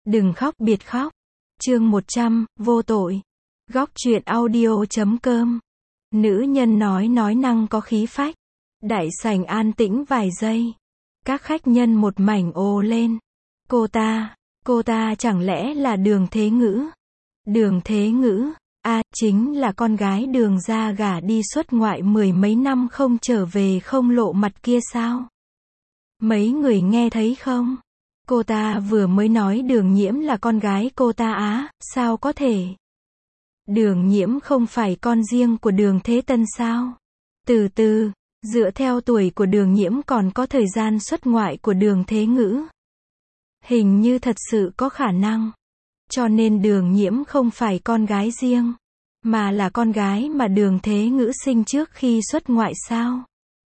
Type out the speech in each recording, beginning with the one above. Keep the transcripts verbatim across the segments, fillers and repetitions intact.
Đừng khóc biệt khóc. Chương một trăm, vô tội. Góc truyện audio chấm com. Nữ nhân nói nói năng có khí phách. Đại sảnh an tĩnh vài giây. Các khách nhân một mảnh ồ lên. Cô ta, cô ta chẳng lẽ là Đường Thế Ngữ? Đường Thế Ngữ, à, chính là con gái Đường gia gả đi xuất ngoại mười mấy năm không trở về không lộ mặt kia sao? Mấy người nghe thấy không? Cô ta vừa mới nói Đường Nhiễm là con gái cô ta á, sao có thể? Đường Nhiễm không phải con riêng của Đường Thế Tân sao? Từ từ, dựa theo tuổi của Đường Nhiễm còn có thời gian xuất ngoại của Đường Thế Ngữ. Hình như thật sự có khả năng. Cho nên Đường Nhiễm không phải con gái riêng, mà là con gái mà Đường Thế Ngữ sinh trước khi xuất ngoại sao?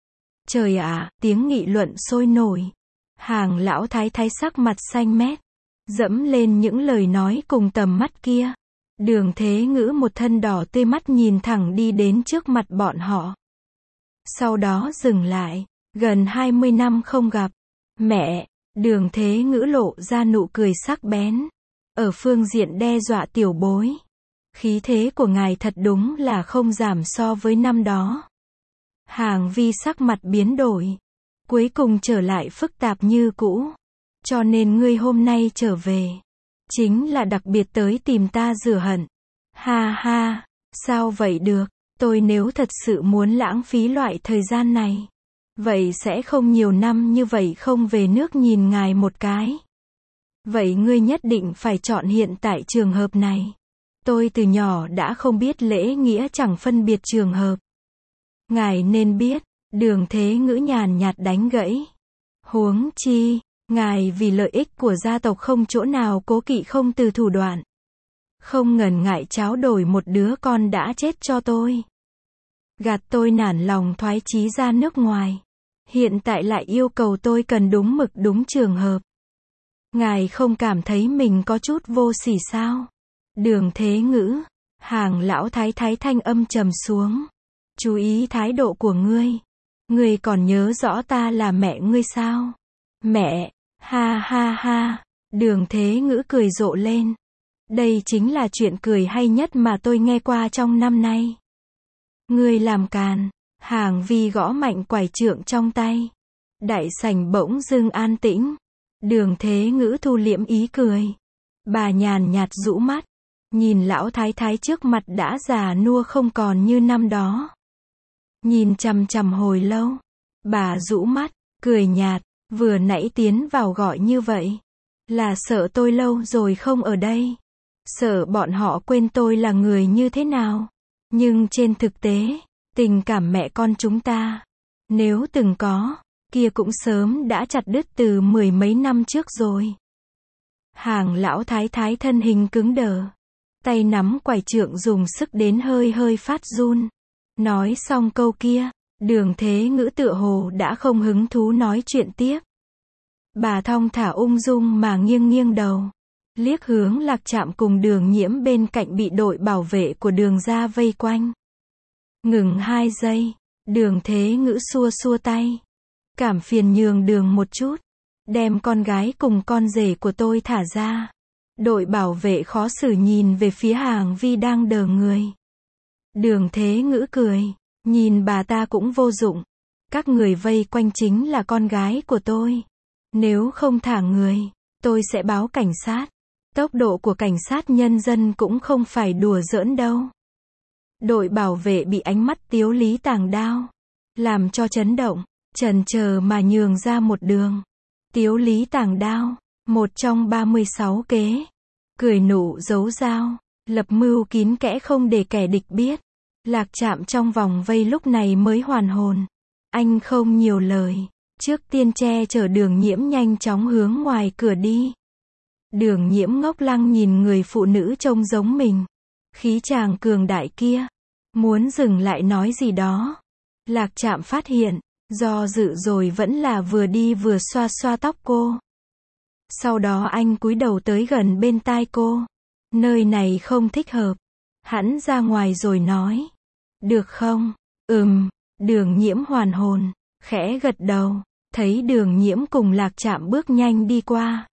Trời ạ, tiếng nghị luận sôi nổi. Hàng lão thái thái sắc mặt xanh mét, dẫm lên những lời nói cùng tầm mắt kia. Đường Thế Ngữ một thân đỏ tươi mắt nhìn thẳng đi đến trước mặt bọn họ. Sau đó dừng lại, gần hai mươi năm không gặp. Mẹ, Đường Thế Ngữ lộ ra nụ cười sắc bén. Ở phương diện đe dọa tiểu bối. Khí thế của ngài thật đúng là không giảm so với năm đó. Hàng Vi sắc mặt biến đổi. Cuối cùng trở lại phức tạp như cũ. Cho nên ngươi hôm nay trở về. Chính là đặc biệt tới tìm ta rửa hận. Ha ha, sao vậy được, tôi nếu thật sự muốn lãng phí loại thời gian này. Vậy sẽ không nhiều năm như vậy không về nước nhìn ngài một cái. Vậy ngươi nhất định phải chọn hiện tại trường hợp này. Tôi từ nhỏ đã không biết lễ nghĩa chẳng phân biệt trường hợp. Ngài nên biết, Đường Thế Ngữ nhàn nhạt đánh gãy. Huống chi, ngài vì lợi ích của gia tộc không chỗ nào cố kỵ không từ thủ đoạn. Không ngần ngại tráo đổi một đứa con đã chết cho tôi. Gạt tôi nản lòng thoái chí ra nước ngoài. Hiện tại lại yêu cầu tôi cần đúng mực đúng trường hợp. Ngài không cảm thấy mình có chút vô sỉ sao? Đường Thế Ngữ, Hàng lão thái thái thanh âm trầm xuống. Chú ý thái độ của ngươi. Ngươi còn nhớ rõ ta là mẹ ngươi sao? Mẹ, ha ha ha, Đường Thế Ngữ cười rộ lên. Đây chính là chuyện cười hay nhất mà tôi nghe qua trong năm nay. Ngươi làm càn, Hàng Vi gõ mạnh quải trượng trong tay. Đại sảnh bỗng dưng an tĩnh. Đường Thế Ngữ thu liễm ý cười. Bà nhàn nhạt rũ mắt. Nhìn lão thái thái trước mặt đã già nua không còn như năm đó. Nhìn chằm chằm hồi lâu. Bà rũ mắt, cười nhạt. Vừa nãy tiến vào gọi như vậy. Là sợ tôi lâu rồi không ở đây. Sợ bọn họ quên tôi là người như thế nào. Nhưng trên thực tế, tình cảm mẹ con chúng ta, nếu từng có, kia cũng sớm đã chặt đứt từ mười mấy năm trước rồi. Hàng lão thái thái thân hình cứng đờ. Tay nắm quải trượng dùng sức đến hơi hơi phát run. Nói xong câu kia, Đường Thế Ngữ tựa hồ đã không hứng thú nói chuyện tiếp. Bà thong thả ung dung mà nghiêng nghiêng đầu. Liếc hướng Lạc Trạm cùng Đường Nhiễm bên cạnh bị đội bảo vệ của Đường gia vây quanh. Ngừng hai giây, Đường Thế Ngữ xua xua tay. Cảm phiền nhường đường một chút. Đem con gái cùng con rể của tôi thả ra. Đội bảo vệ khó xử nhìn về phía Hàng Vi đang đờ người. Đường Thế Ngữ cười. Nhìn bà ta cũng vô dụng. Các người vây quanh chính là con gái của tôi. Nếu không thả người, tôi sẽ báo cảnh sát. Tốc độ của cảnh sát nhân dân cũng không phải đùa giỡn đâu. Đội bảo vệ bị ánh mắt Tiếu Lý Tàng đao làm cho chấn động, chần chờ mà nhường ra một đường. Tiếu Lý Tàng đao, một trong ba mươi sáu kế. Cười nụ giấu dao, lập mưu kín kẽ không để kẻ địch biết. Lạc Trạm trong vòng vây lúc này mới hoàn hồn. Anh không nhiều lời. Trước tiên che chở Đường Nhiễm nhanh chóng hướng ngoài cửa đi. Đường Nhiễm ngốc lăng nhìn người phụ nữ trông giống mình. Khí chàng cường đại kia. Muốn dừng lại nói gì đó. Lạc Trạm phát hiện. Do dự rồi vẫn là vừa đi vừa xoa xoa tóc cô. Sau đó anh cúi đầu tới gần bên tai cô. Nơi này không thích hợp. Hẵng ra ngoài rồi nói. Được không? Ừm. Đường Nhiễm hoàn hồn. Khẽ gật đầu. Thấy Đường Nhiễm cùng Lạc Trạm bước nhanh đi qua.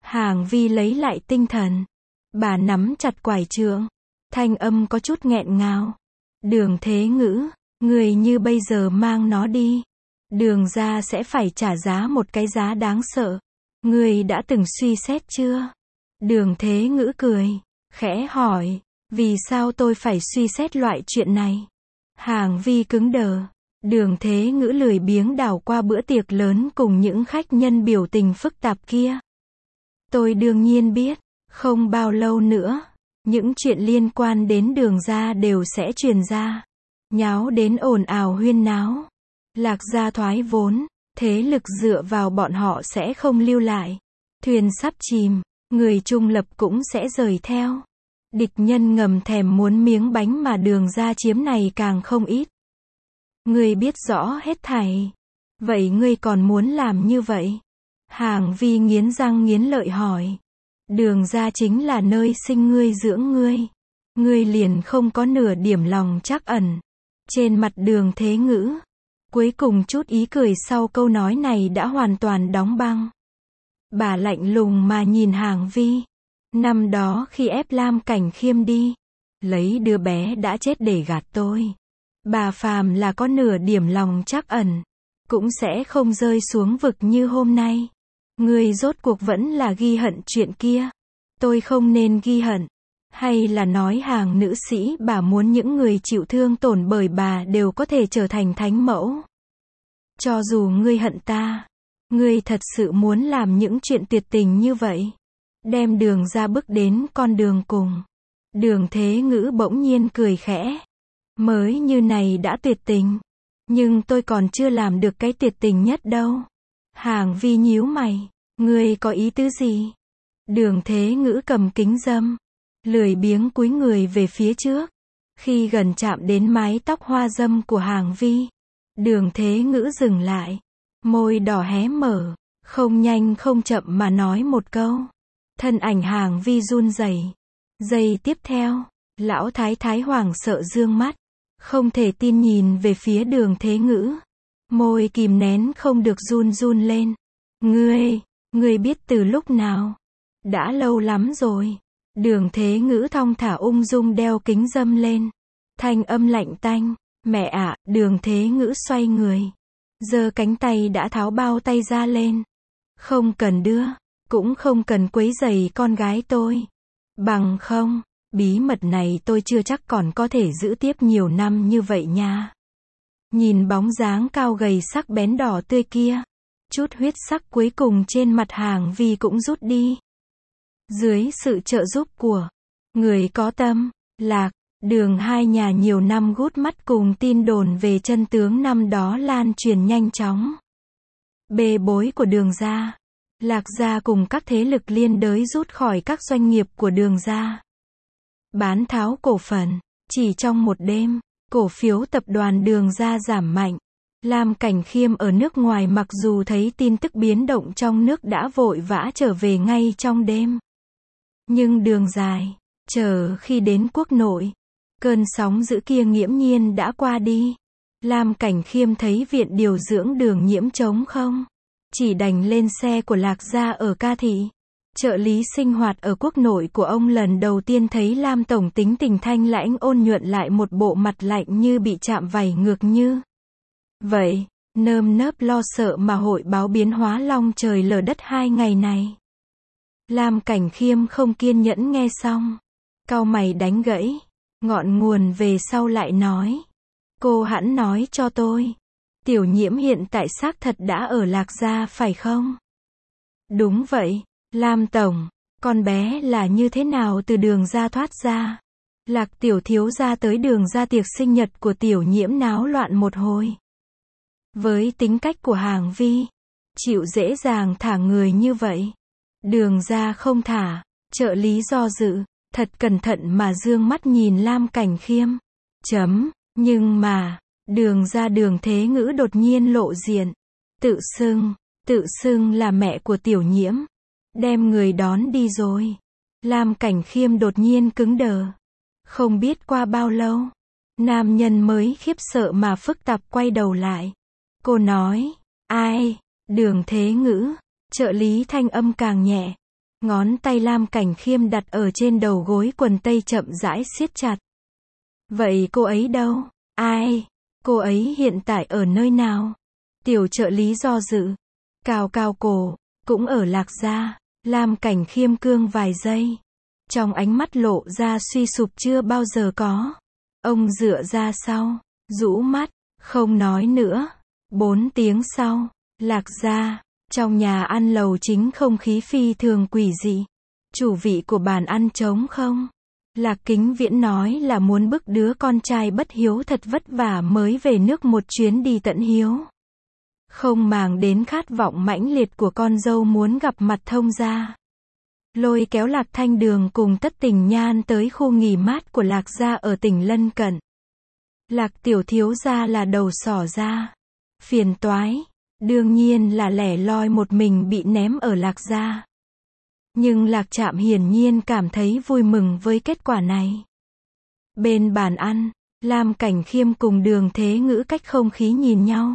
Hàng Vi lấy lại tinh thần. Bà nắm chặt quải trượng. Thanh âm có chút nghẹn ngào. Đường Thế Ngữ, người như bây giờ mang nó đi. Đường gia sẽ phải trả giá một cái giá đáng sợ. Người đã từng suy xét chưa? Đường Thế Ngữ cười, khẽ hỏi, vì sao tôi phải suy xét loại chuyện này? Hàng Vi cứng đờ. Đường Thế Ngữ lười biếng đảo qua bữa tiệc lớn cùng những khách nhân biểu tình phức tạp kia. Tôi đương nhiên biết, không bao lâu nữa, những chuyện liên quan đến Đường gia đều sẽ truyền ra. Nháo đến ồn ào huyên náo. Lạc gia thoái vốn, thế lực dựa vào bọn họ sẽ không lưu lại. Thuyền sắp chìm, người trung lập cũng sẽ rời theo. Địch nhân ngầm thèm muốn miếng bánh mà Đường gia chiếm này càng không ít. Ngươi biết rõ hết thảy. Vậy ngươi còn muốn làm như vậy? Hàng Vi nghiến răng nghiến lợi hỏi. Đường gia chính là nơi sinh ngươi dưỡng ngươi. Ngươi liền không có nửa điểm lòng trắc ẩn. Trên mặt Đường Thế Ngữ, cuối cùng chút ý cười sau câu nói này đã hoàn toàn đóng băng. Bà lạnh lùng mà nhìn Hàng Vi. Năm đó khi ép Lam Cảnh Khiêm đi, lấy đứa bé đã chết để gạt tôi. Bà phàm là có nửa điểm lòng trắc ẩn, cũng sẽ không rơi xuống vực như hôm nay. Ngươi rốt cuộc vẫn là ghi hận chuyện kia. Tôi không nên ghi hận. Hay là nói Hàng nữ sĩ bà muốn những người chịu thương tổn bởi bà đều có thể trở thành thánh mẫu. Cho dù ngươi hận ta, ngươi thật sự muốn làm những chuyện tuyệt tình như vậy. Đem Đường gia bước đến con đường cùng. Đường Thế Ngữ bỗng nhiên cười khẽ. Mới như này đã tuyệt tình. Nhưng tôi còn chưa làm được cái tuyệt tình nhất đâu. Hàng Vi nhíu mày. Ngươi có ý tứ gì? Đường Thế Ngữ cầm kính râm, lười biếng cúi người về phía trước. Khi gần chạm đến mái tóc hoa dâm của Hàng Vi, Đường Thế Ngữ dừng lại. Môi đỏ hé mở, không nhanh không chậm mà nói một câu. Thân ảnh Hàng Vi run rẩy. Giây tiếp theo, lão thái thái hoảng sợ dương mắt, không thể tin nhìn về phía Đường Thế Ngữ. Môi kìm nén không được run run lên. Ngươi, ngươi biết từ lúc nào? Đã lâu lắm rồi. Đường Thế Ngữ thong thả ung dung đeo kính râm lên. Thanh âm lạnh tanh. Mẹ ạ, Đường Thế Ngữ xoay người. Giơ cánh tay đã tháo bao tay ra lên. Không cần đưa, cũng không cần quấy rầy con gái tôi. Bằng không, bí mật này tôi chưa chắc còn có thể giữ tiếp nhiều năm như vậy nha. Nhìn bóng dáng cao gầy sắc bén đỏ tươi kia, chút huyết sắc cuối cùng trên mặt Hàng Vi cũng rút đi. Dưới sự trợ giúp của người có tâm, Lạc, Đường hai nhà nhiều năm gút mắt cùng tin đồn về chân tướng năm đó lan truyền nhanh chóng. Bê bối của Đường gia, Lạc gia cùng các thế lực liên đới rút khỏi các doanh nghiệp của Đường gia. Bán tháo cổ phần, chỉ trong một đêm, cổ phiếu tập đoàn Đường gia giảm mạnh. Lam Cảnh Khiêm ở nước ngoài mặc dù thấy tin tức biến động trong nước đã vội vã trở về ngay trong đêm. Nhưng đường dài, chờ khi đến quốc nội, cơn sóng dữ kia nghiễm nhiên đã qua đi. Lam Cảnh Khiêm thấy viện điều dưỡng Đường Nhiễm trống không, chỉ đành lên xe của Lạc gia ở Ca Thị. Trợ lý sinh hoạt ở quốc nội của ông lần đầu tiên thấy Lam tổng tính tình thanh lãnh ôn nhuận lại một bộ mặt lạnh như bị chạm vảy ngược như vậy, nơm nớp lo sợ mà hội báo biến hóa long trời lở đất hai ngày này. Lam Cảnh Khiêm không kiên nhẫn nghe xong, cau mày đánh gãy, ngọn nguồn về sau lại nói. Cô hẵng nói cho tôi, Tiểu Nhiễm hiện tại xác thật đã ở Lạc gia phải không? Đúng vậy, Lam tổng, con bé là như thế nào từ Đường gia thoát ra? Lạc tiểu thiếu gia tới Đường gia tiệc sinh nhật của Tiểu Nhiễm náo loạn một hồi. Với tính cách của Hàng Vi, chịu dễ dàng thả người như vậy. Đường gia không thả, trợ lý do dự, thật cẩn thận mà dương mắt nhìn Lam Cảnh Khiêm. Chấm, nhưng mà, Đường gia Đường Thế Ngữ đột nhiên lộ diện. Tự xưng, tự xưng là mẹ của Tiểu Nhiễm. Đem người đón đi rồi. Lam Cảnh Khiêm đột nhiên cứng đờ. Không biết qua bao lâu, nam nhân mới khiếp sợ mà phức tạp quay đầu lại. Cô nói, ai? Đường Thế Ngữ. Trợ lý thanh âm càng nhẹ. Ngón tay Lam Cảnh Khiêm đặt ở trên đầu gối quần tây chậm rãi siết chặt. Vậy cô ấy đâu? Ai? Cô ấy hiện tại ở nơi nào? Tiểu trợ lý do dự. Cào cào cổ, cũng ở Lạc Gia. Lam Cảnh Khiêm cương vài giây. Trong ánh mắt lộ ra suy sụp chưa bao giờ có. Ông dựa ra sau, rũ mắt, không nói nữa. Bốn tiếng sau, Lạc Gia, trong nhà ăn lầu chính không khí phi thường quỷ dị. Chủ vị của bàn ăn trống không. Lạc Kính Viễn nói là muốn bức đứa con trai bất hiếu thật vất vả mới về nước một chuyến đi tận hiếu. Không màng đến khát vọng mãnh liệt của con dâu muốn gặp mặt thông gia. Lôi kéo Lạc Thanh Đường cùng Tất Tình Nhan tới khu nghỉ mát của Lạc Gia ở tỉnh lân cận. Lạc tiểu thiếu gia là đầu sỏ ra. Phiền toái. Đương nhiên là lẻ loi một mình bị ném ở Lạc Gia. Nhưng Lạc Trạm hiển nhiên cảm thấy vui mừng với kết quả này. Bên bàn ăn, Lam Cảnh Khiêm cùng Đường Thế Ngữ cách không khí nhìn nhau.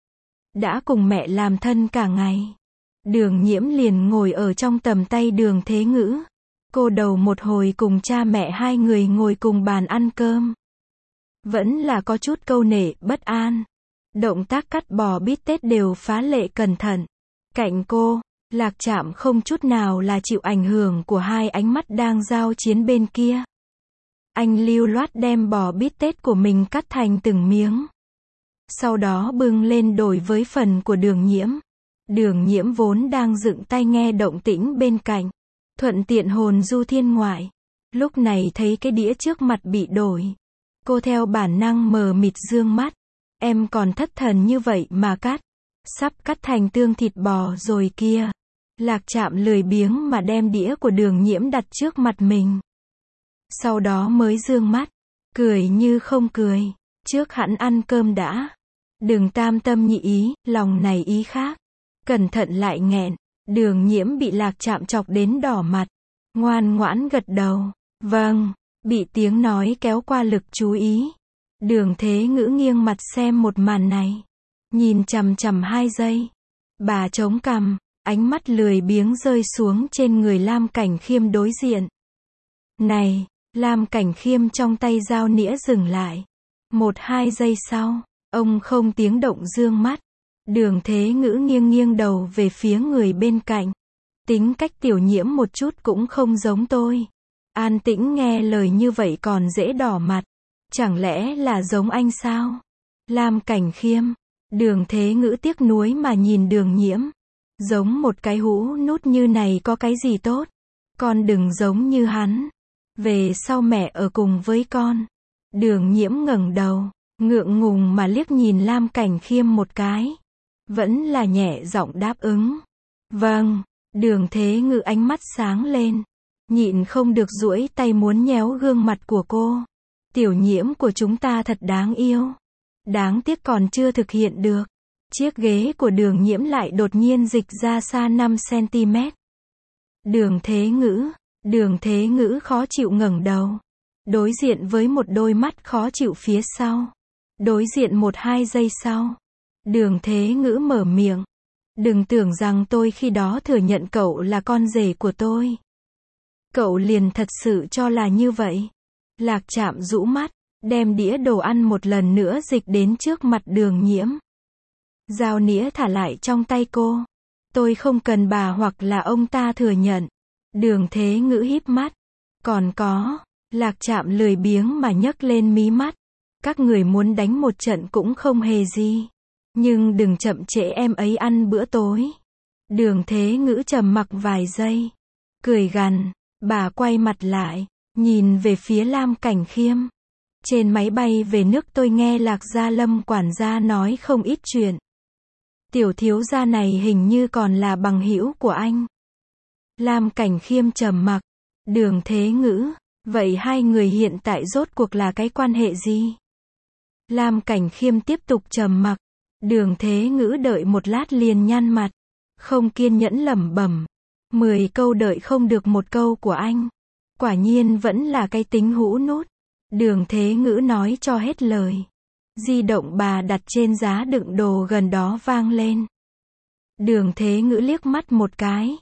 Đã cùng mẹ làm thân cả ngày. Đường Nhiễm liền ngồi ở trong tầm tay Đường Thế Ngữ. Cô đầu một hồi cùng cha mẹ hai người ngồi cùng bàn ăn cơm. Vẫn là có chút câu nệ, bất an. Động tác cắt bò bít tết đều phá lệ cẩn thận. Cạnh cô, Lạc Trạm không chút nào là chịu ảnh hưởng của hai ánh mắt đang giao chiến bên kia. Anh lưu loát đem bò bít tết của mình cắt thành từng miếng. Sau đó bưng lên đổi với phần của Đường Nhiễm. Đường Nhiễm vốn đang dựng tai nghe động tĩnh bên cạnh. Thuận tiện hồn du thiên ngoại. Lúc này thấy cái đĩa trước mặt bị đổi. Cô theo bản năng mờ mịt dương mắt. Em còn thất thần như vậy mà cắt. Sắp cắt thành tương thịt bò rồi kia. Lạc Trạm lười biếng mà đem đĩa của Đường Nhiễm đặt trước mặt mình. Sau đó mới dương mắt. Cười như không cười. Trước hẵng ăn cơm đã. Đừng tam tâm nhị ý, lòng này ý khác. Cẩn thận lại nghẹn. Đường Nhiễm bị Lạc Trạm chọc đến đỏ mặt. Ngoan ngoãn gật đầu. Vâng. Bị tiếng nói kéo qua lực chú ý. Đường Thế Ngữ nghiêng mặt xem một màn này. Nhìn chằm chằm hai giây. Bà chống cằm, ánh mắt lười biếng rơi xuống trên người Lam Cảnh Khiêm đối diện. Này, Lam Cảnh Khiêm trong tay dao nĩa dừng lại. Một hai giây sau, ông không tiếng động dương mắt. Đường Thế Ngữ nghiêng nghiêng đầu về phía người bên cạnh. Tính cách Tiểu Nhiễm một chút cũng không giống tôi. An tĩnh nghe lời như vậy còn dễ đỏ mặt. Chẳng lẽ là giống anh sao? Lam Cảnh Khiêm. Đường Thế Ngữ tiếc nuối mà nhìn Đường Nhiễm. Giống một cái hũ nút như này có cái gì tốt? Con đừng giống như hắn. Về sau mẹ ở cùng với con. Đường Nhiễm ngẩng đầu, ngượng ngùng mà liếc nhìn Lam Cảnh Khiêm một cái. Vẫn là nhẹ giọng đáp ứng. Vâng. Đường Thế Ngữ ánh mắt sáng lên. Nhịn không được duỗi tay muốn nhéo gương mặt của cô. Tiểu Nhiễm của chúng ta thật đáng yêu. Đáng tiếc còn chưa thực hiện được. Chiếc ghế của Đường Nhiễm lại đột nhiên dịch ra xa năm xăng-ti-mét. Đường Thế Ngữ. Đường Thế Ngữ khó chịu ngẩng đầu. Đối diện với một đôi mắt khó chịu phía sau. Đối diện một hai giây sau. Đường Thế Ngữ mở miệng. Đừng tưởng rằng tôi khi đó thừa nhận cậu là con rể của tôi. Cậu liền thật sự cho là như vậy. Lạc Trạm rũ mắt, đem đĩa đồ ăn một lần nữa dịch đến trước mặt Đường Nhiễm. Dao nĩa thả lại trong tay cô. Tôi không cần bà hoặc là ông ta thừa nhận. Đường Thế Ngữ híp mắt. Còn có, Lạc Trạm lười biếng mà nhấc lên mí mắt. Các người muốn đánh một trận cũng không hề gì. Nhưng đừng chậm trễ em ấy ăn bữa tối. Đường Thế Ngữ trầm mặc vài giây. Cười gằn, bà quay mặt lại, nhìn về phía Lam Cảnh Khiêm. Trên máy bay về nước tôi nghe Lạc Gia Lâm quản gia nói không ít chuyện. Tiểu thiếu gia này hình như còn là bằng hữu của anh. Lam Cảnh Khiêm trầm mặc. Đường Thế Ngữ, vậy hai người hiện tại rốt cuộc là cái quan hệ gì? Lam Cảnh Khiêm tiếp tục trầm mặc. Đường Thế Ngữ đợi một lát liền nhăn mặt. Không kiên nhẫn lẩm bẩm. Mười câu đợi không được một câu của anh. Quả nhiên vẫn là cái tính hũ nút. Đường Thế Ngữ nói cho hết lời. Di động bà đặt trên giá đựng đồ gần đó vang lên. Đường Thế Ngữ liếc mắt một cái.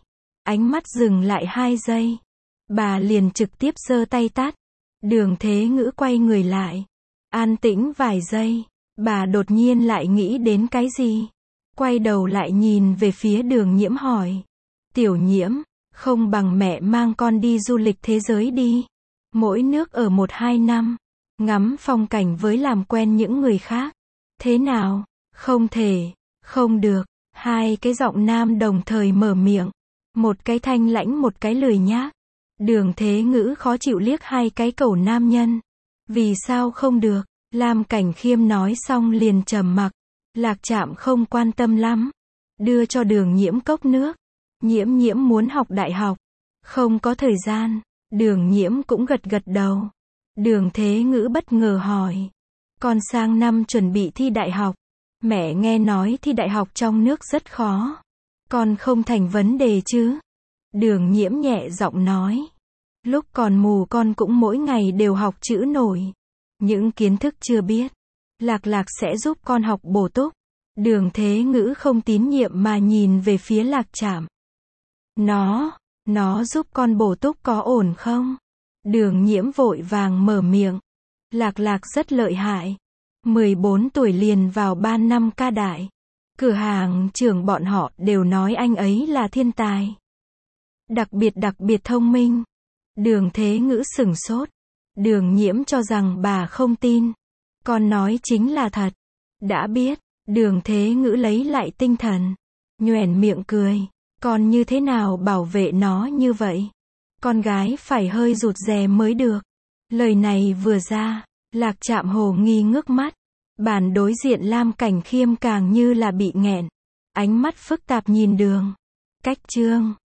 Ánh mắt dừng lại hai giây. Bà liền trực tiếp giơ tay tát. Đường Thế Ngữ quay người lại. An tĩnh vài giây. Bà đột nhiên lại nghĩ đến cái gì. Quay đầu lại nhìn về phía Đường Nhiễm hỏi. Tiểu Nhiễm, không bằng mẹ mang con đi du lịch thế giới đi. Mỗi nước ở một hai năm. Ngắm phong cảnh với làm quen những người khác. Thế nào? Không thể. Không được. Hai cái giọng nam đồng thời mở miệng. Một cái thanh lãnh một cái lười nhác. Đường Thế Ngữ khó chịu liếc hai cái cẩu nam nhân. Vì sao không được? Lam Cảnh Khiêm nói xong liền trầm mặc. Lạc Trạm không quan tâm lắm. Đưa cho Đường Nhiễm cốc nước. Nhiễm Nhiễm muốn học đại học. Không có thời gian. Đường Nhiễm cũng gật gật đầu. Đường Thế Ngữ bất ngờ hỏi. Con sang năm chuẩn bị thi đại học. Mẹ nghe nói thi đại học trong nước rất khó. Con không thành vấn đề chứ? Đường Nhiễm nhẹ giọng nói. Lúc còn mù con cũng mỗi ngày đều học chữ nổi. Những kiến thức chưa biết. Lạc Lạc sẽ giúp con học bổ túc. Đường Thế Ngữ không tín nhiệm mà nhìn về phía Lạc Trạm. Nó, nó giúp con bổ túc có ổn không? Đường Nhiễm vội vàng mở miệng. Lạc Lạc rất lợi hại. mười bốn tuổi liền vào ban năm ca đại. Cửa hàng trưởng bọn họ đều nói anh ấy là thiên tài. Đặc biệt đặc biệt thông minh. Đường Thế Ngữ sửng sốt. Đường Nhiễm cho rằng bà không tin. Con nói chính là thật. Đã biết. Đường Thế Ngữ lấy lại tinh thần. Nhoẻn miệng cười. Con như thế nào bảo vệ nó như vậy? Con gái phải hơi rụt rè mới được. Lời này vừa ra. Lạc Trạm hồ nghi ngước mắt. Bàn đối diện Lam Cảnh Khiêm càng như là bị nghẹn. Ánh mắt phức tạp nhìn Đường. Cách Trương.